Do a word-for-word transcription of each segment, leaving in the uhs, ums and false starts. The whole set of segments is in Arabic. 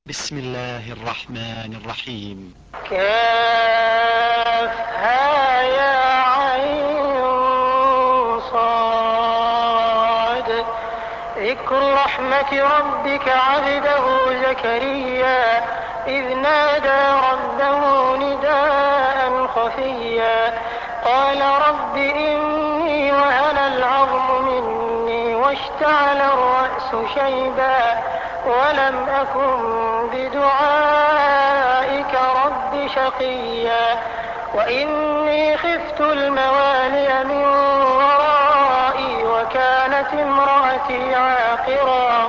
بسم الله الرحمن الرحيم. كافها يا عين صاد. ذكر رحمة ربك عبده زكريا إذ نادى ربه نداء خفيا قال رب إني وهن العظم مني واشتعل الرأس شيبا ولم أكن بدعائك رب شقيا وإني خفت الموالي من ورائي وكانت امرأتي عاقرا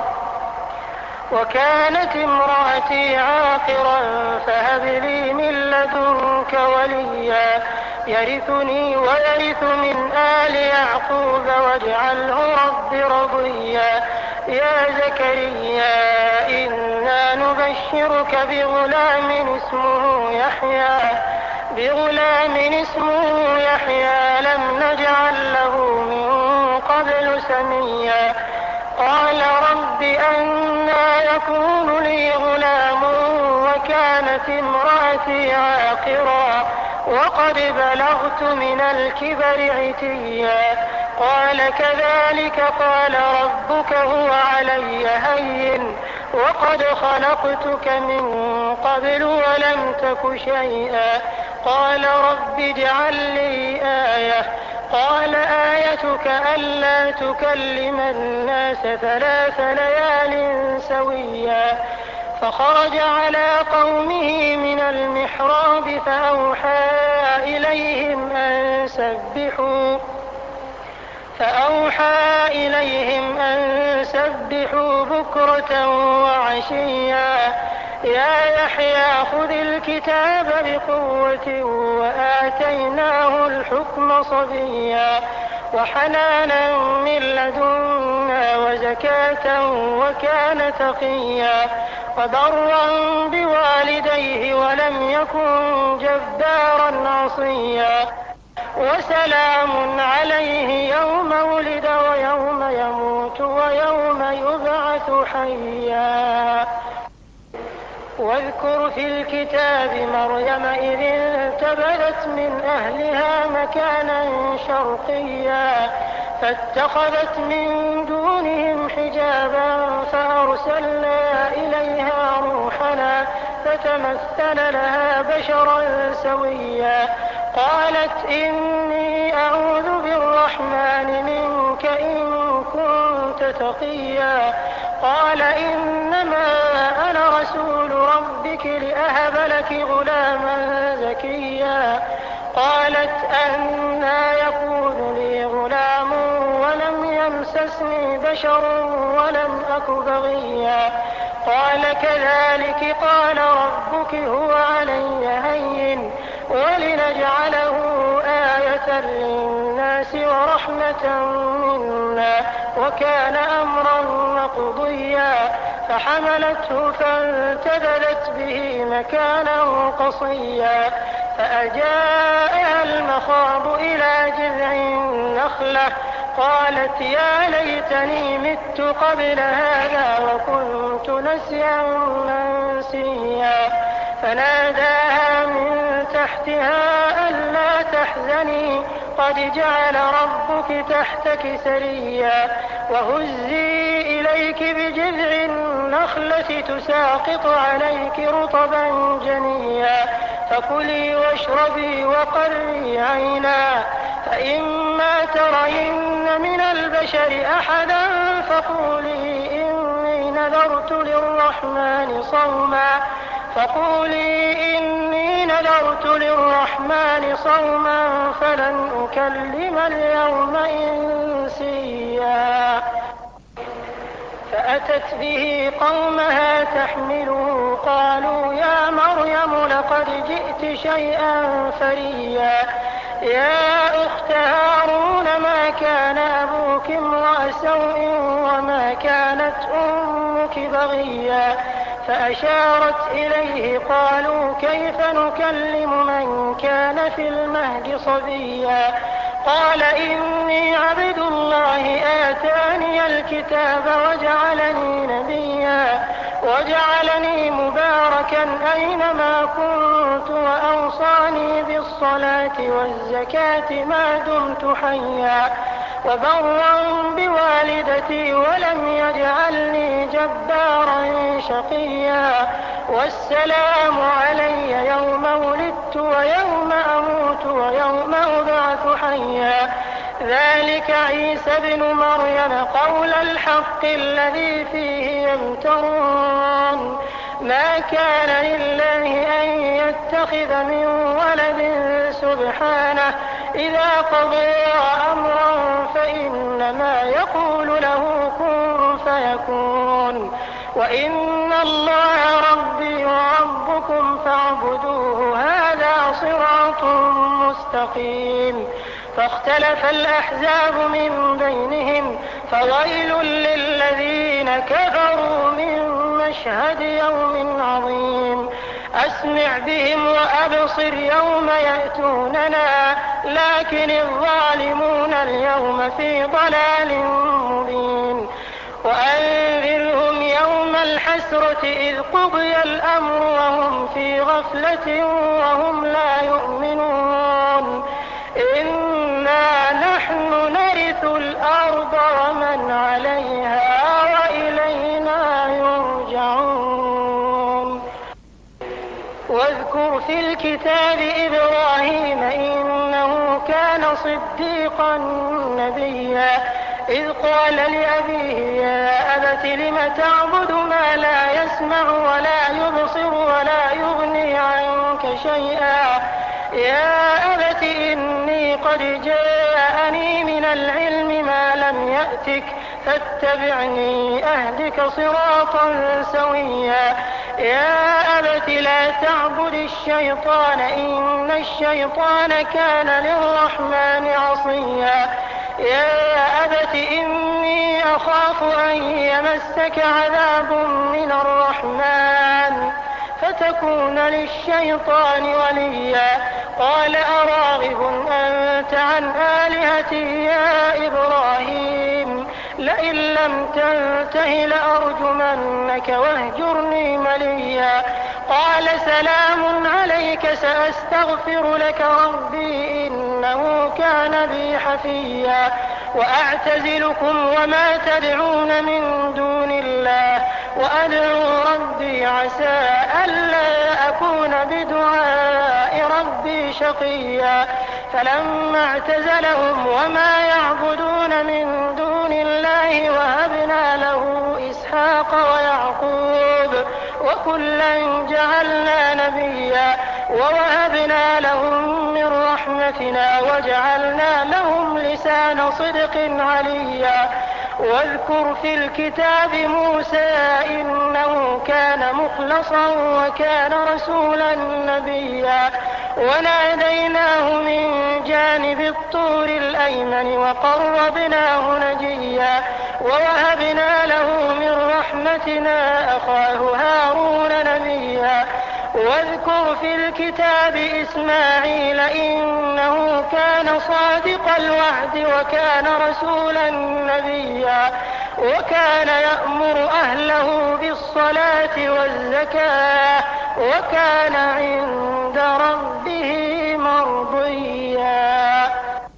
وكانت امرأتي عاقرا فهب لي من لدنك وليا يرثني ويرث من آل يعقوب واجعله رب رضيا يا زكريا إنا نبشرك بغلام اسمه يحيى بغلام اسمه يحيى لم نجعل له من قبل سميا قال رب أنى يكون لي غلام وكانت امرأتي عاقرا وقد بلغت من الكبر عتيا قال كذلك قال ربك هو علي هين وقد خلقتك من قبل ولم تك شيئا قال رب اجعل لي آية قال آيتك ألا تكلم الناس ثلاث ليال سويا فخرج على قومه من المحراب فأوحى إليهم أن سبحوا فأوحى إليهم أن سبحوا بكرة وعشيا يا يحيى خذ الكتاب بقوة وآتيناه الحكم صبيا وحنانا من لدنا وزكاة وكان تقيا وبرا بوالديه ولم يكن جبارا عصيا وسلام عليه يوم ولد ويوم يموت ويوم يبعث حيا واذكر في الكتاب مريم إذ انتبذت من أهلها مكانا شرقيا فاتخذت من دونهم حجابا فأرسلنا إليها روحنا فتمثل لها بشرا سويا قالت إني أعوذ بالرحمن منك إن كنت تقيا قال إنما أنا رسول ربك لأهب لك غلاما زكيا قالت أنى يكون لي غلام ولم يمسسني بشر ولم أك بغيا قال كذلك قال ربك هو علي هين ولنجعله آية للناس ورحمة منا وكان أمرا مقضيا فحملته فانتبذت به مكانا قصيا فأجاءها المخاض إلى جذع النخلة قالت يا ليتني مت قبل هذا وكنت نسيا منسيا فناداها من تحتها ألا تحزني قد جعل ربك تحتك سريا وهزي إليك بجذع النخلة تساقط عليك رطبا جنيا فكلي واشربي وقري عينا فإما ترين من البشر أحدا فقولي إني نذرت للرحمن صوما فقولي إني نذرت للرحمن صوما فلن أكلم اليوم إنسيا فأتت به قومها تحمله قالوا يا مريم لقد جئت شيئا فريا يا أخت هارون ما كان أبوك امرأ سوء وما كانت أمك بغيا فأشارت إليه قالوا كيف نكلم من كان في المهد صبيا قال إني عبد الله آتاني الكتاب وجعلني نبيا وجعلني مباركا أينما كنت وأوصاني بالصلاة والزكاة ما دمت حيا وبرا بوالدتي ولم يجعلني جبارا شقيا والسلام علي يوم ولدت ويوم أموت ويوم أبعث حيا ذلك عيسى ابن مريم قول الحق الذي فيه يمترون ما كان لله أن يتخذ من ولد سبحانه إذا قضى أمرا فإنما يقول له كن فيكون وإن الله ربي وربكم فاعبدوه هذا صراط مستقيم فاختلف الأحزاب من بينهم فويل للذين كفروا من مشهد يوم عظيم أسمع بهم وأبصر يوم يأتوننا لكن الظالمون اليوم في ضلال مبين وأنذرهم يوم الحسرة إذ قضي الأمر وهم في غفلة وهم لا يؤمنون إنا نحن نرث الأرض ومن عليها وإلينا يرجعون واذكر في الكتاب إبراهيم إنه كان صديقا نبيا إذ قال لأبيه يا أبت لم تعبد ما لا يسمع ولا يبصر ولا يغني عنك شيئا يا أبت إني قد جاءني من العلم ما لم يأتك فاتبعني أهدك صراطا سويا يا أبت لا تعبد الشيطان إن الشيطان كان للرحمن عصيا يا أبت إني أخاف أن يمسك عذاب من الرحمن فتكون للشيطان وليا قال أراغب أنت عن آلهتي يا إبراهيم لئن لم تنته لأرجمنك واهجرني مليا قال سلام عليك سأستغفر لك ربي إنه كان بي حفيا وأعتزلكم وما تدعون من دون الله وأدعو ربي عسى ألا أكون بدعاء ربي شقيا فلما اعتزلهم وما يعبدون من دون الله وهبنا له إسحاق ويعقوب وكلا جعلنا نبيا ووهبنا لهم من رحمتنا وجعلنا لهم لسان صدق عليا واذكر في الكتاب موسى إنه كان مخلصا وكان رسولا نبيا وناديناه من جانب الطور الأيمن وقربناه نجيا ووهبنا له من رحمتنا أخاه هارون نبيا واذكر في الكتاب إسماعيل إنه كان صادق الوعد وكان رسولا نبيا وكان يأمر أهله بالصلاة والزكاة وكان عند ربه مرضيا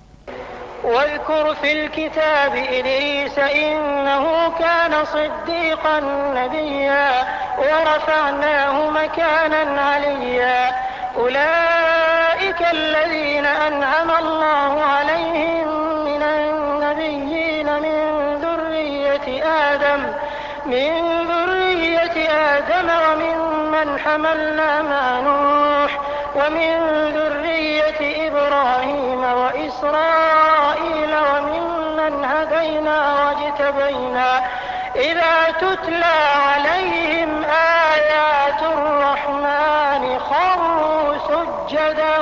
واذكر في الكتاب إدريس إنه كان صديقا نبيا ورفعناه مكانا عليا أولئك الذين أنعم الله عليهم من النبيين من ذرية آدم من ذرية آدم وممن حملنا مع نوح ومن ذرية إبراهيم وإسرائيل وممن هدينا واجتبينا إذا تتلى عليهم آيات الرحمن خروا سجدا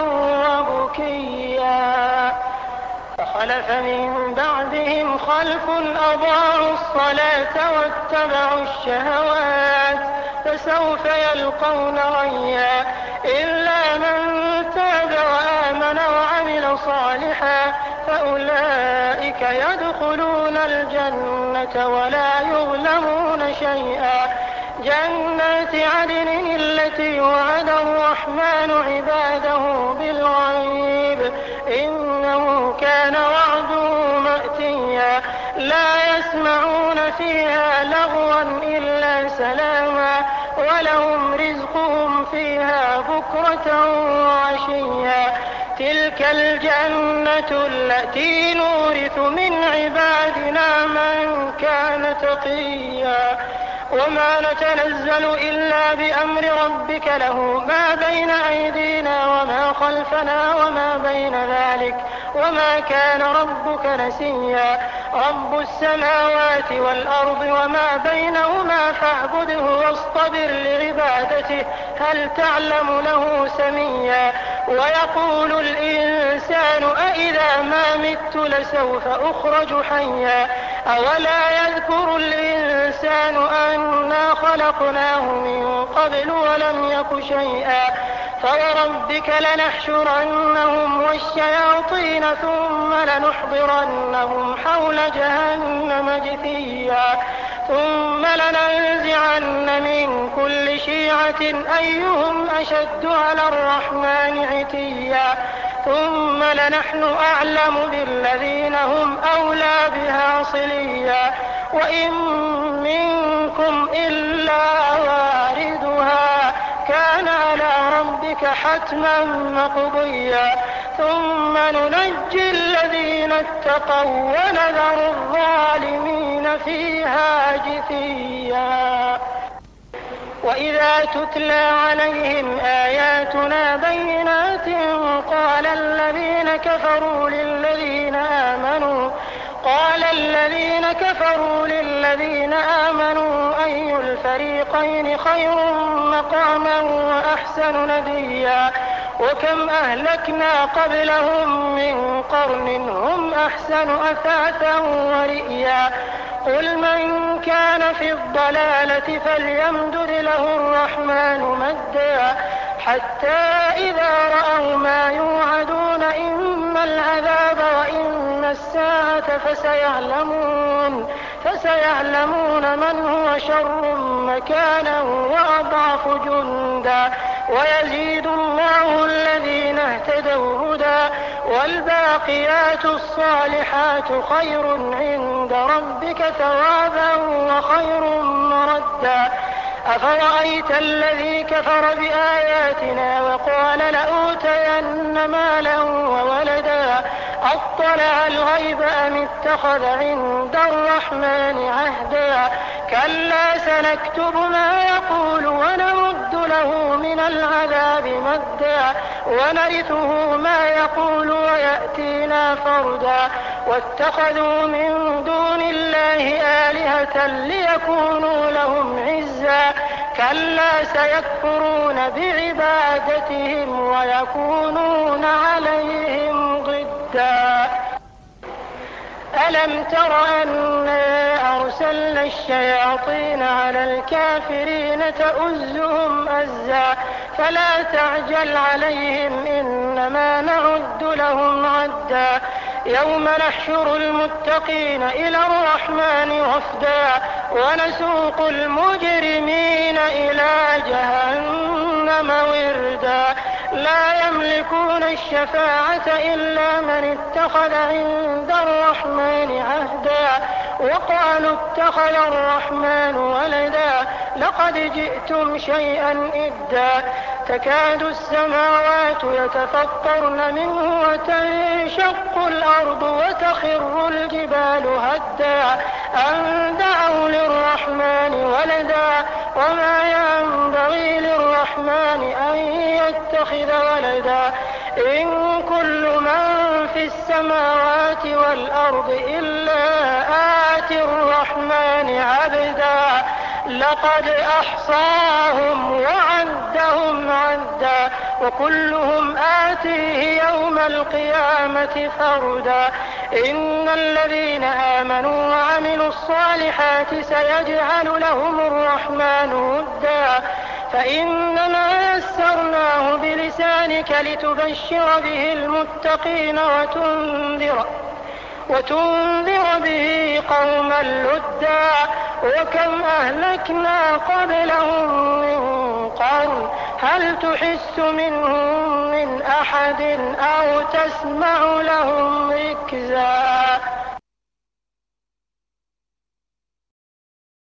وبكيا فخلف من بعدهم خلف أضاعوا الصلاة واتبعوا الشهوات فسوف يلقون غيا إلا من تاب وآمن وعمل صالحا فأولئك يدخلون الجنة ولا يظلمون شيئا جنات عدن التي وعد الرحمن عباده بالغيب إنه كان وعده مأتيا لا يسمعون فيها لغوا إلا سلاما ولهم رزقهم فيها بكرة وعشيا تلك الجنة التي نورث من عبادنا من كان تقيا وما نتنزل إلا بأمر ربك له ما بين أيدينا وما خلفنا وما بين ذلك وما كان ربك نسيا رب السماوات والأرض وما بينهما فاعبده واصطبر لعبادته هل تعلم له سميا ويقول الإنسان أإذا ما مت لسوف أخرج حيا أولا يذكر الإنسان أنا خلقناه من قبل ولم يك شيئا فوربك لنحشرنهم والشياطين ثم لنحضرنهم حول جهنم جثيا ثم لننزعن من كل شيعة أيهم أشد على الرحمن عتيا ثم لنحن أعلم بالذين هم أولى بها صليا وإن منكم إلا واردها كان على ربك حتما مقضيا ثم ننجي الذين اتقوا ونذر الظالمين فيها جثيا وإذا تتلى عليهم آياتنا بينات قال الذين كفروا للذين آمنوا قال الذين كفروا للذين آمنوا أي الفريقين خير مقاما وأحسن نديا وكم أهلكنا قبلهم من قرن هم أحسن أثاثا ورئيا قل من كان في الضلالة فليمدد له الرحمن مدا حتى إذا رأوا ما يوعدون إما العذاب وإما الساعة فسيعلمون فسيعلمون من هو شر مكانا وأضعف جندا ويزيد الله الذين اهتدوا هدى والباقيات الصالحات خير عند ربك ثوابا وخير مردا أفرأيت الذي كفر بآياتنا وقال لأوتين مالا وولدا أطلع الغيب أم اتخذ عند الرحمن عهدا كلا سنكتب ما يقول ونمد له من العذاب مدا ونرثه ما يقول ويأتينا فردا واتخذوا من دون الله آلهة ليكونوا لهم عزا كلا سيكفرون بعبادتهم ويكونون عليهم ضدا ألم تر أنا أرسلنا الشياطين على الكافرين تؤزهم أزا فلا تعجل عليهم إنما نعد لهم عدا يوم نحشر المتقين إلى الرحمن وفدا ونسوق المجرمين إلى جهنم وردا لا يملكون الشفاعة إلا من اتخذ عند الرحمن عهدا وقالوا اتخذ الرحمن ولدا لقد جئتم شيئا إدا تكاد السماوات يتفطرن منه وتنشق الأرض وتخر الجبال هدا أن دعوا للرحمن ولدا وما ينبغي للرحمن أن يتخذ ولدا إن كل من في السماوات والأرض إلا آتي الرحمن عبدا لقد أحصاهم وعدهم عدا وكلهم آتيه يوم القيامة فردا إن الذين آمنوا وعملوا الصالحات سيجعل لهم الرحمن ودا فإنما يسرناه بلسانك لتبشر به المتقين وتنذر وتنذر به قوما لدا وكم أهلكنا قبلهم من قرن هل تحس منهم من أحد أو تسمع لهم ركزا